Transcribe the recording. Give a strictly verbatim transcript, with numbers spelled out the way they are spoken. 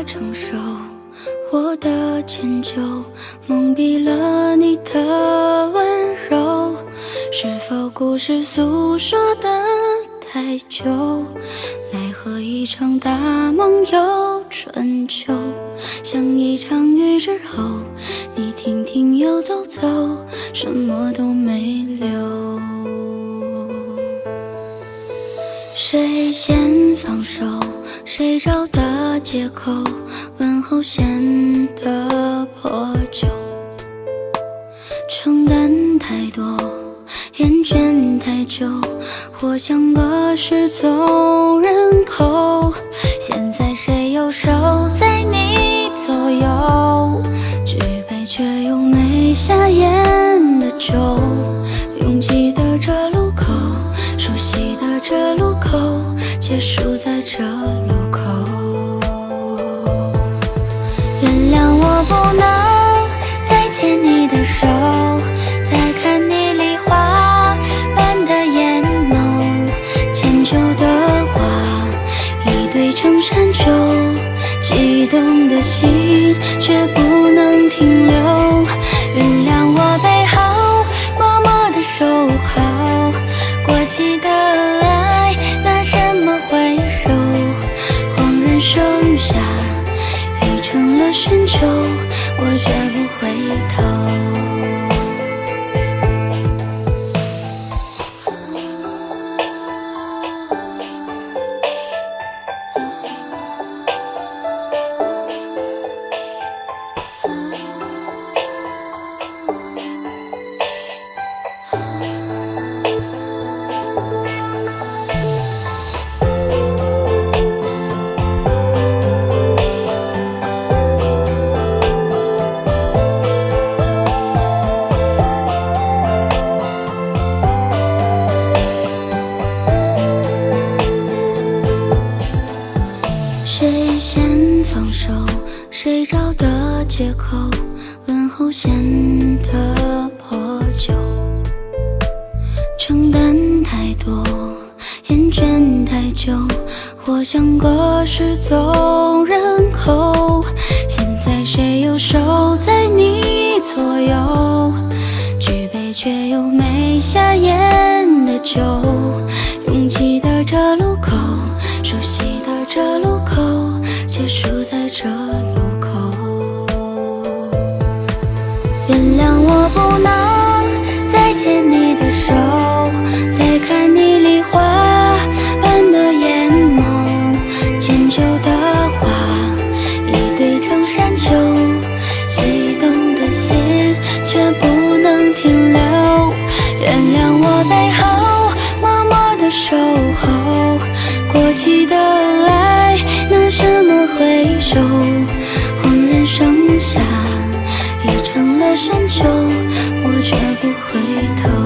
法承受我的迁就，蒙蔽了你的温柔。是否故事诉说的太久，奈何一场大梦又春秋。像一场雨之后，你停停又走走，什么都没留。谁先放手，谁找的借口，问候显得破旧。承担太多，厌倦太久，或像个失踪人口。现在谁又守在你左右，举杯却又没下咽的酒。拥挤的这路口，熟悉的这路口，结束在这路口。原谅我不能再牵你的手，再看你梨花般的眼眸。迁就的话一堆成山丘，激动的心却不能停留。原谅我背后默默的守候，过期的爱拿什么回收？恍然剩下已成了深秋，我绝不回头。谁先放手，谁找的借口，问候显得破旧。承担太多，厌倦太久，或像个失踪人口。现在谁又守在你左右，举杯却又没下咽的酒。拥挤的这路口，熟悉的这路口，结束在这路口。原谅我不能再牵你的手，再看你梨花般的眼眸。迁就的话一堆成山丘，激动的心却不能停留。原谅我背后默默的守候，过期的爱拿什么回收？恍然剩下已成了深秋，我绝不回头。